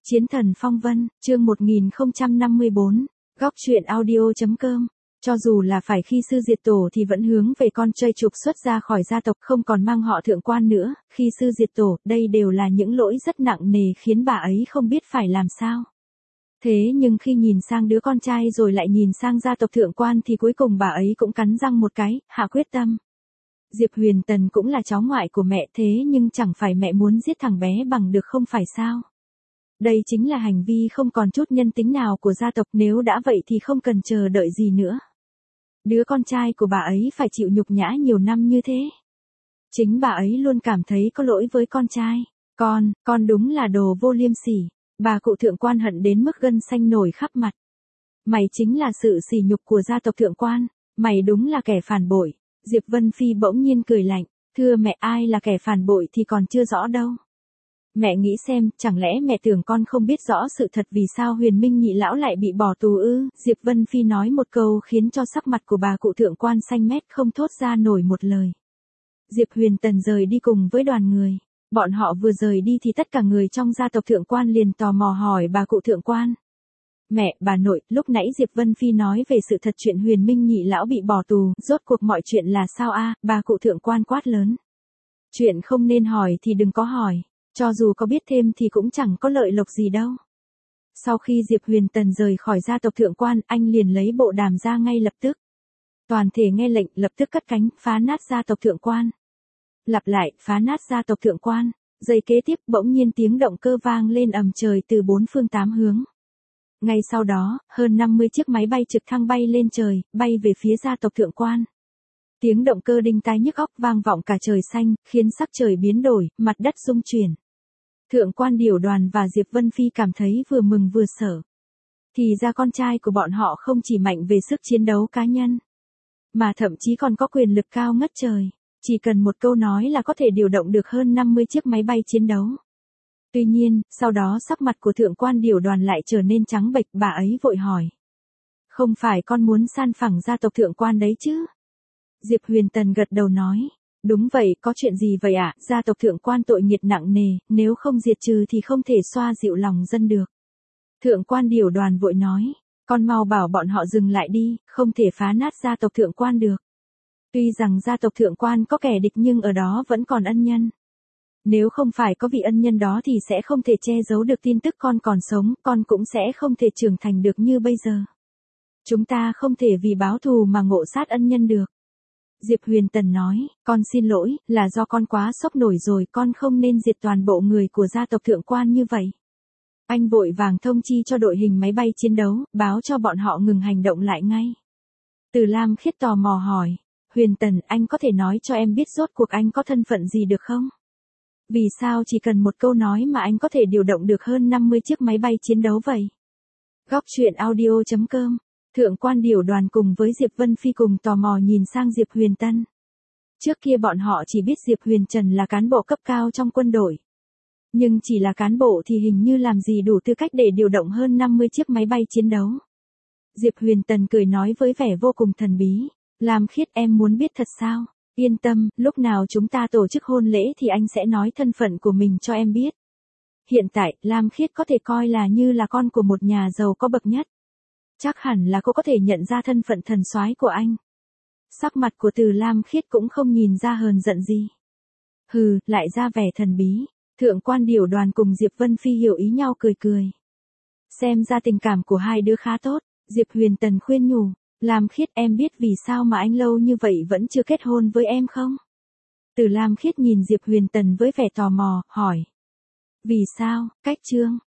Chiến thần phong vân, chương 1054, góc truyện audio.com. Cho dù là phải khi sư diệt tổ thì vẫn hướng về con trai trục xuất ra khỏi gia tộc, không còn mang họ thượng quan nữa, khi sư diệt tổ, đây đều là những lỗi rất nặng nề khiến bà ấy không biết phải làm sao. Thế nhưng khi nhìn sang đứa con trai rồi lại nhìn sang gia tộc thượng quan thì cuối cùng bà ấy cũng cắn răng một cái, hạ quyết tâm. Diệp Huyền Tần cũng là cháu ngoại của mẹ, thế nhưng chẳng phải mẹ muốn giết thằng bé bằng được không phải sao? Đây chính là hành vi không còn chút nhân tính nào của gia tộc, nếu đã vậy thì không cần chờ đợi gì nữa. Đứa con trai của bà ấy phải chịu nhục nhã nhiều năm như thế. Chính bà ấy luôn cảm thấy có lỗi với con trai. Con đúng là đồ vô liêm sỉ. Bà cụ thượng quan hận đến mức gân xanh nổi khắp mặt. Mày chính là sự sỉ nhục của gia tộc thượng quan. Mày đúng là kẻ phản bội. Diệp Vân Phi bỗng nhiên cười lạnh. Thưa mẹ, ai là kẻ phản bội thì còn chưa rõ đâu. Mẹ nghĩ xem, chẳng lẽ mẹ tưởng con không biết rõ sự thật vì sao Huyền Minh nhị lão lại bị bỏ tù ư? Diệp Vân Phi nói một câu khiến cho sắc mặt của bà cụ thượng quan xanh mét, không thốt ra nổi một lời. Diệp Huyền Tần rời đi cùng với đoàn người. Bọn họ vừa rời đi thì tất cả người trong gia tộc thượng quan liền tò mò hỏi bà cụ thượng quan. Mẹ, bà nội, lúc nãy Diệp Vân Phi nói về sự thật chuyện Huyền Minh nhị lão bị bỏ tù, rốt cuộc mọi chuyện là sao a? Bà cụ thượng quan quát lớn. Chuyện không nên hỏi thì đừng có hỏi. Cho dù có biết thêm thì cũng chẳng có lợi lộc gì đâu. Sau khi Diệp Huyền Tần rời khỏi gia tộc thượng quan, anh liền lấy bộ đàm ra ngay lập tức. Toàn thể nghe lệnh, lập tức cất cánh, phá nát gia tộc thượng quan. Lặp lại, phá nát gia tộc thượng quan. Giây kế tiếp, bỗng nhiên tiếng động cơ vang lên ầm trời từ bốn phương tám hướng. Ngay sau đó, hơn 50 chiếc máy bay trực thăng bay lên trời, bay về phía gia tộc thượng quan. Tiếng động cơ đinh tai nhức óc vang vọng cả trời xanh, khiến sắc trời biến đổi, mặt đất rung chuyển. Thượng quan Điểu Đoàn và Diệp Vân Phi cảm thấy vừa mừng vừa sợ. Thì ra con trai của bọn họ không chỉ mạnh về sức chiến đấu cá nhân, mà thậm chí còn có quyền lực cao ngất trời. Chỉ cần một câu nói là có thể điều động được hơn 50 chiếc máy bay chiến đấu. Tuy nhiên, sau đó sắc mặt của thượng quan Điểu Đoàn lại trở nên trắng bệch, bà ấy vội hỏi. Không phải con muốn san phẳng gia tộc thượng quan đấy chứ? Diệp Huyền Tần gật đầu nói. Đúng vậy, có chuyện gì vậy ạ? Gia tộc thượng quan tội nghiệp nặng nề, nếu không diệt trừ thì không thể xoa dịu lòng dân được. Thượng quan Điểu Đoàn vội nói, con mau bảo bọn họ dừng lại đi, không thể phá nát gia tộc thượng quan được. Tuy rằng gia tộc thượng quan có kẻ địch nhưng ở đó vẫn còn ân nhân. Nếu không phải có vị ân nhân đó thì sẽ không thể che giấu được tin tức con còn sống, con cũng sẽ không thể trưởng thành được như bây giờ. Chúng ta không thể vì báo thù mà ngộ sát ân nhân được. Diệp Huyền Tần nói, con xin lỗi, là do con quá sốc nổi rồi, con không nên diệt toàn bộ người của gia tộc thượng quan như vậy. Anh vội vàng thông chi cho đội hình máy bay chiến đấu, báo cho bọn họ ngừng hành động lại ngay. Từ Lam Khiết tò mò hỏi, Huyền Tần, anh có thể nói cho em biết rốt cuộc anh có thân phận gì được không? Vì sao chỉ cần một câu nói mà anh có thể điều động được hơn 50 chiếc máy bay chiến đấu vậy? Góc truyện audio.com. Thượng quan Điểu Đoàn cùng với Diệp Vân Phi cùng tò mò nhìn sang Diệp Huyền Tân. Trước kia bọn họ chỉ biết Diệp Huyền Trần là cán bộ cấp cao trong quân đội. Nhưng chỉ là cán bộ thì hình như làm gì đủ tư cách để điều động hơn 50 chiếc máy bay chiến đấu. Diệp Huyền Tần cười nói với vẻ vô cùng thần bí. Lam Khiết, em muốn biết thật sao? Yên tâm, lúc nào chúng ta tổ chức hôn lễ thì anh sẽ nói thân phận của mình cho em biết. Hiện tại, Lam Khiết có thể coi là như là con của một nhà giàu có bậc nhất. Chắc hẳn là cô có thể nhận ra thân phận thần soái của anh. Sắc mặt của Từ Lam Khiết cũng không nhìn ra hờn giận gì. Hừ, lại ra vẻ thần bí. Thượng quan Điểu Đoàn cùng Diệp Vân Phi hiểu ý nhau cười cười. Xem ra tình cảm của hai đứa khá tốt. Diệp Huyền Tần khuyên nhủ. Lam Khiết, em biết vì sao mà anh lâu như vậy vẫn chưa kết hôn với em không? Từ Lam Khiết nhìn Diệp Huyền Tần với vẻ tò mò, hỏi. Vì sao? Cách Trương.